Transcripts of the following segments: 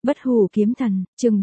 Bất hủ kiếm thần, chương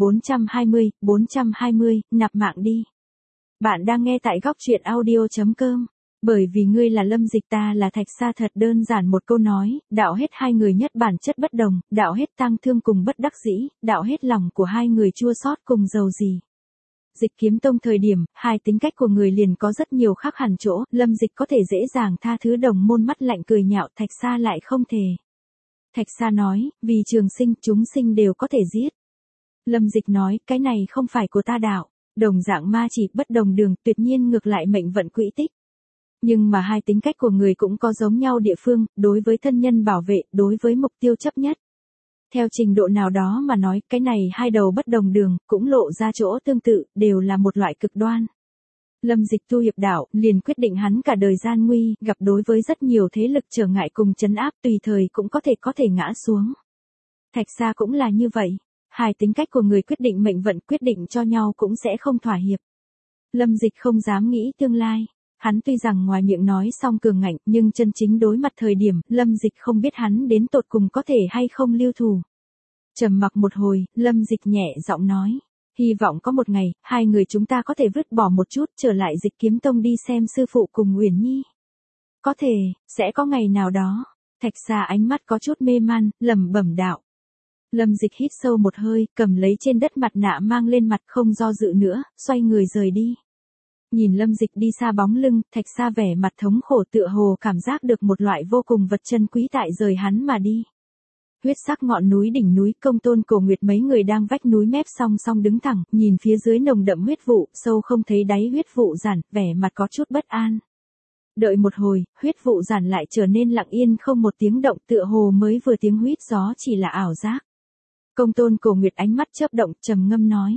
420, nạp mạng đi. Bạn đang nghe tại góc truyện audio.com. Bởi vì ngươi là Lâm Dịch, ta là Thạch Sa, thật đơn giản một câu nói, đạo hết hai người nhất bản chất bất đồng, đạo hết tang thương cùng bất đắc dĩ, đạo hết lòng của hai người chua xót cùng dầu gì. Dịch Kiếm Tông thời điểm, hai tính cách của người liền có rất nhiều khác hẳn chỗ, Lâm Dịch có thể dễ dàng tha thứ đồng môn mắt lạnh cười nhạo, Thạch Sa lại không thể. Thạch Sa nói, vì trường sinh, chúng sinh đều có thể giết. Lâm Dịch nói, cái này không phải của ta đạo, đồng dạng ma chỉ bất đồng đường, tuyệt nhiên ngược lại mệnh vận quỹ tích. Nhưng mà hai tính cách của người cũng có giống nhau địa phương, đối với thân nhân bảo vệ, đối với mục tiêu chấp nhất. Theo trình độ nào đó mà nói, cái này hai đầu bất đồng đường, cũng lộ ra chỗ tương tự, đều là một loại cực đoan. Lâm Dịch tu hiệp đạo, liền quyết định hắn cả đời gian nguy, gặp đối với rất nhiều thế lực trở ngại cùng trấn áp, tùy thời cũng có thể ngã xuống. Thạch Sa cũng là như vậy, hai tính cách của người quyết định mệnh vận, quyết định cho nhau cũng sẽ không thỏa hiệp. Lâm Dịch không dám nghĩ tương lai, hắn tuy rằng ngoài miệng nói xong cường ngạnh, nhưng chân chính đối mặt thời điểm, Lâm Dịch không biết hắn đến tột cùng có thể hay không lưu thủ. Trầm mặc một hồi, Lâm Dịch nhẹ giọng nói. Hy vọng có một ngày, hai người chúng ta có thể vứt bỏ một chút, trở lại Dịch Kiếm Tông đi xem sư phụ cùng Uyển Nhi. Có thể, sẽ có ngày nào đó. Thạch Sa ánh mắt có chút mê man, lẩm bẩm đạo. Lâm Dịch hít sâu một hơi, cầm lấy trên đất mặt nạ mang lên mặt, không do dự nữa, xoay người rời đi. Nhìn Lâm Dịch đi xa bóng lưng, Thạch Sa vẻ mặt thống khổ, tựa hồ cảm giác được một loại vô cùng vật chân quý tại rời hắn mà đi. Huyết sắc ngọn núi đỉnh núi, Công Tôn Cổ Nguyệt mấy người đang vách núi mép song song đứng thẳng, nhìn phía dưới nồng đậm huyết vụ, sâu không thấy đáy huyết vụ giản, vẻ mặt có chút bất an. Đợi một hồi, huyết vụ giản lại trở nên lặng yên không một tiếng động, tựa hồ mới vừa tiếng huýt gió chỉ là ảo giác. Công Tôn Cổ Nguyệt ánh mắt chớp động, trầm ngâm nói.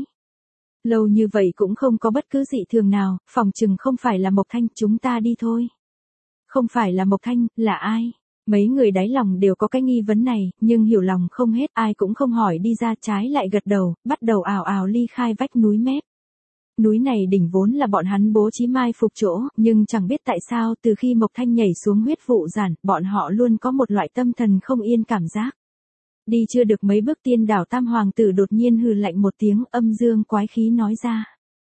Lâu như vậy cũng không có bất cứ dị thường nào, phòng chừng không phải là Mộc Thanh, chúng ta đi thôi. Không phải là Mộc Thanh, là ai? Mấy người đáy lòng đều có cái nghi vấn này, nhưng hiểu lòng không hết, ai cũng không hỏi đi ra, trái lại gật đầu, bắt đầu ào ào ly khai vách núi mép. Núi này đỉnh vốn là bọn hắn bố trí mai phục chỗ, nhưng chẳng biết tại sao từ khi Mộc Thanh nhảy xuống huyết vụ giản, bọn họ luôn có một loại tâm thần không yên cảm giác. Đi chưa được mấy bước, Tiên Đảo Tam Hoàng tử đột nhiên hừ lạnh một tiếng, âm dương quái khí nói ra.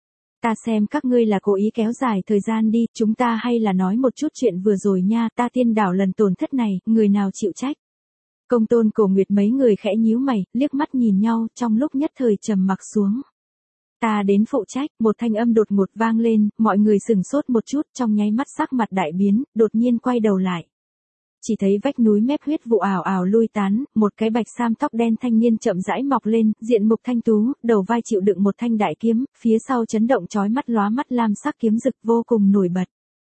Ta xem các ngươi là cố ý kéo dài thời gian đi, chúng ta hay là nói một chút chuyện vừa rồi nha, ta Tiên Đảo lần tổn thất này, người nào chịu trách. Công Tôn Cổ Nguyệt mấy người khẽ nhíu mày, liếc mắt nhìn nhau, trong lúc nhất thời trầm mặc xuống. Ta đến phụ trách, một thanh âm đột ngột vang lên, mọi người sửng sốt một chút, trong nháy mắt sắc mặt đại biến, đột nhiên quay đầu lại. Chỉ thấy vách núi mép huyết vụ ảo ảo lui tán, một cái bạch sam tóc đen thanh niên chậm rãi mọc lên, diện mục thanh tú, đầu vai chịu đựng một thanh đại kiếm, phía sau chấn động chói mắt lóa mắt lam sắc kiếm rực vô cùng nổi bật.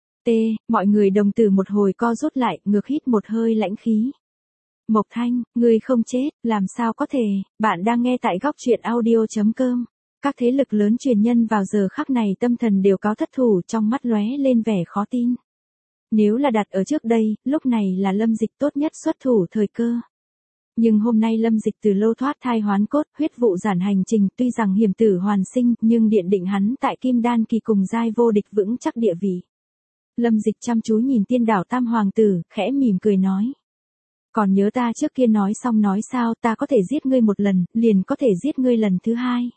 Mọi người đồng tử một hồi co rút lại, ngược hít một hơi lãnh khí. Mộc Thanh, ngươi không chết, làm sao có thể, bạn đang nghe tại góc truyện audio.com. Các thế lực lớn truyền nhân vào giờ khắc này tâm thần đều có thất thủ, trong mắt lóe lên vẻ khó tin. Nếu là đặt ở trước đây, lúc này là Lâm Dịch tốt nhất xuất thủ thời cơ. Nhưng hôm nay Lâm Dịch từ lâu thoát thai hoán cốt, huyết vụ giản hành trình, tuy rằng hiểm tử hoàn sinh, nhưng điện định hắn tại Kim Đan kỳ cùng giai vô địch vững chắc địa vị. Lâm Dịch chăm chú nhìn Tiên Đảo Tam Hoàng tử, khẽ mỉm cười nói. Còn nhớ ta trước kia nói xong nói sao, ta có thể giết ngươi một lần, liền có thể giết ngươi lần thứ hai.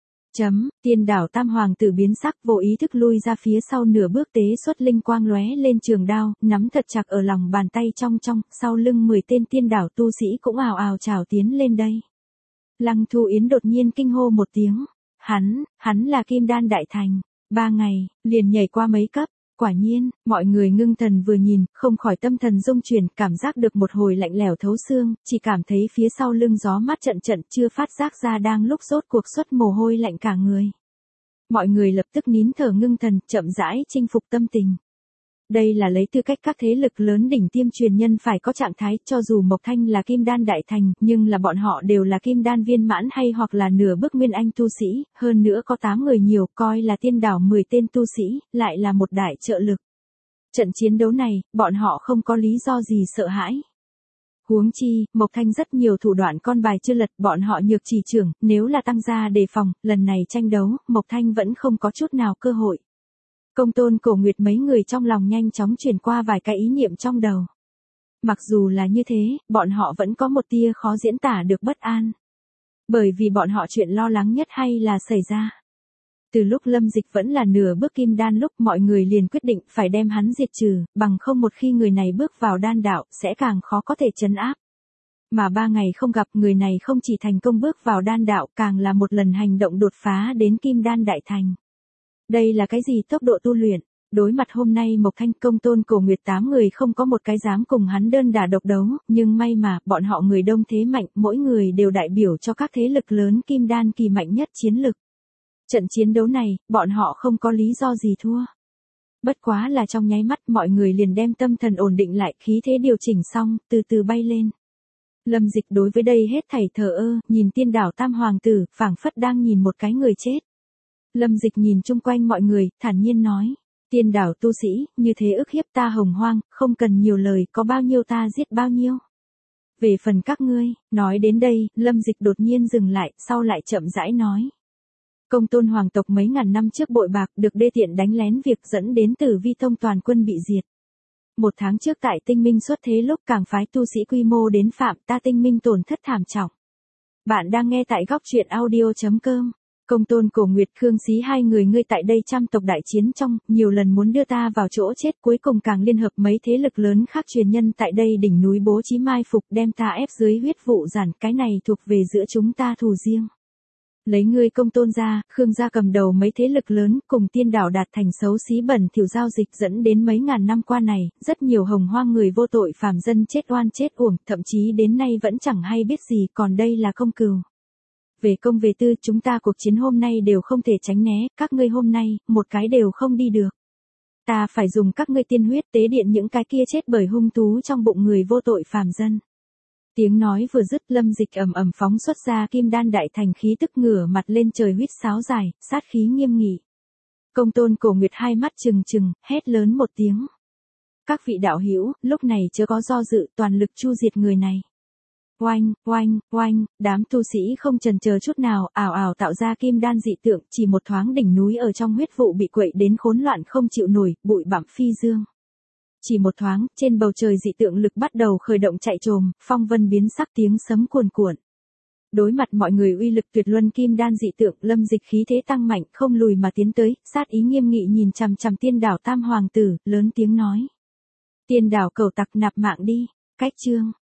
Tiên Đảo Tam Hoàng tử biến sắc, vô ý thức lui ra phía sau nửa bước, tế xuất linh quang lóe lên trường đao, nắm thật chặt ở lòng bàn tay trong, sau lưng 10 tên tiên đảo tu sĩ cũng ào ào trào tiến lên đây. Lăng Thu Yến đột nhiên kinh hô một tiếng, hắn là Kim Đan đại thành, 3 ngày, liền nhảy qua mấy cấp. Quả nhiên, mọi người ngưng thần vừa nhìn, không khỏi tâm thần rung chuyển, cảm giác được một hồi lạnh lẽo thấu xương, chỉ cảm thấy phía sau lưng gió mát trận trận, chưa phát giác ra đang lúc rốt cuộc xuất mồ hôi lạnh cả người. Mọi người lập tức nín thở ngưng thần, chậm rãi chinh phục tâm tình. Đây là lấy tư cách các thế lực lớn đỉnh tiêm truyền nhân phải có trạng thái, cho dù Mộc Thanh là Kim Đan đại thành, nhưng là bọn họ đều là Kim Đan viên mãn hay hoặc là nửa bước Nguyên Anh tu sĩ, hơn nữa có 8 người nhiều, coi là Tiên Đảo 10 tên tu sĩ, lại là một đại trợ lực. Trận chiến đấu này, bọn họ không có lý do gì sợ hãi. Huống chi, Mộc Thanh rất nhiều thủ đoạn con bài chưa lật, bọn họ nhược chỉ trưởng, nếu là tăng gia đề phòng, lần này tranh đấu, Mộc Thanh vẫn không có chút nào cơ hội. Công Tôn Cổ Nguyệt mấy người trong lòng nhanh chóng chuyển qua vài cái ý niệm trong đầu. Mặc dù là như thế, bọn họ vẫn có một tia khó diễn tả được bất an. Bởi vì bọn họ chuyện lo lắng nhất hay là xảy ra. Từ lúc Lâm Dịch vẫn là nửa bước kim đan lúc mọi người liền quyết định phải đem hắn diệt trừ, bằng không một khi người này bước vào đan đạo sẽ càng khó có thể trấn áp. Mà 3 ngày không gặp người này không chỉ thành công bước vào đan đạo càng là một lần hành động đột phá đến kim đan đại thành. Đây là cái gì tốc độ tu luyện? Đối mặt hôm nay Mộc Thanh Công Tôn Cổ Nguyệt 8 người không có một cái dám cùng hắn đơn đả độc đấu, nhưng may mà bọn họ người đông thế mạnh, mỗi người đều đại biểu cho các thế lực lớn kim đan kỳ mạnh nhất chiến lực. Trận chiến đấu này, bọn họ không có lý do gì thua. Bất quá là trong nháy mắt mọi người liền đem tâm thần ổn định lại, khí thế điều chỉnh xong, từ từ bay lên. Lâm Dịch đối với đây hết thảy thờ ơ, nhìn tiên đảo Tam Hoàng tử, phảng phất đang nhìn một cái người chết. Lâm Dịch nhìn chung quanh mọi người, thản nhiên nói. Tiên đảo tu sĩ, như thế ức hiếp ta Hồng Hoang, không cần nhiều lời, có bao nhiêu ta giết bao nhiêu. Về phần các ngươi, nói đến đây, Lâm Dịch đột nhiên dừng lại, sau lại chậm rãi nói. Công Tôn hoàng tộc mấy ngàn năm trước bội bạc được đê tiện đánh lén việc dẫn đến Tử Vi tông toàn quân bị diệt. 1 tháng trước tại Tinh Minh xuất thế lúc càng phái tu sĩ quy mô đến phạm ta Tinh Minh tổn thất thảm trọng. Bạn đang nghe tại góc truyện audio.com. Công Tôn Cổ Nguyệt Khương Xí hai người ngươi tại đây trăm tộc đại chiến trong, nhiều lần muốn đưa ta vào chỗ chết, cuối cùng càng liên hợp mấy thế lực lớn khác truyền nhân tại đây đỉnh núi bố trí mai phục đem ta ép dưới huyết vụ giản, cái này thuộc về giữa chúng ta thù riêng. Lấy ngươi Công Tôn gia, Khương gia cầm đầu mấy thế lực lớn cùng tiên đảo đạt thành xấu xí bẩn thỉu giao dịch dẫn đến mấy ngàn năm qua này, rất nhiều Hồng Hoang người vô tội phàm dân chết oan chết uổng, thậm chí đến nay vẫn chẳng hay biết gì, còn đây là công cừu. Về công về tư, chúng ta cuộc chiến hôm nay đều không thể tránh né, các ngươi hôm nay, một cái đều không đi được. Ta phải dùng các ngươi tiên huyết tế điện những cái kia chết bởi hung thú trong bụng người vô tội phàm dân. Tiếng nói vừa dứt, Lâm Dịch ầm ầm phóng xuất ra kim đan đại thành khí tức ngửa mặt lên trời huýt sáo dài, sát khí nghiêm nghị. Công Tôn Cổ Nguyệt hai mắt trừng trừng, hét lớn một tiếng. Các vị đạo hữu, lúc này chớ có do dự, toàn lực chu diệt người này. Oanh, oanh, oanh, đám tu sĩ không chần chờ chút nào, ảo ảo tạo ra kim đan dị tượng, chỉ một thoáng đỉnh núi ở trong huyết vụ bị quậy đến khốn loạn không chịu nổi, bụi bặm phi dương. Chỉ một thoáng, trên bầu trời dị tượng lực bắt đầu khởi động chạy trồm, phong vân biến sắc tiếng sấm cuồn cuộn. Đối mặt mọi người uy lực tuyệt luân kim đan dị tượng, Lâm Dịch khí thế tăng mạnh, không lùi mà tiến tới, sát ý nghiêm nghị nhìn chằm chằm tiên đảo Tam Hoàng tử, lớn tiếng nói. Tiên đảo cẩu tặc nạp mạng đi, cách chương.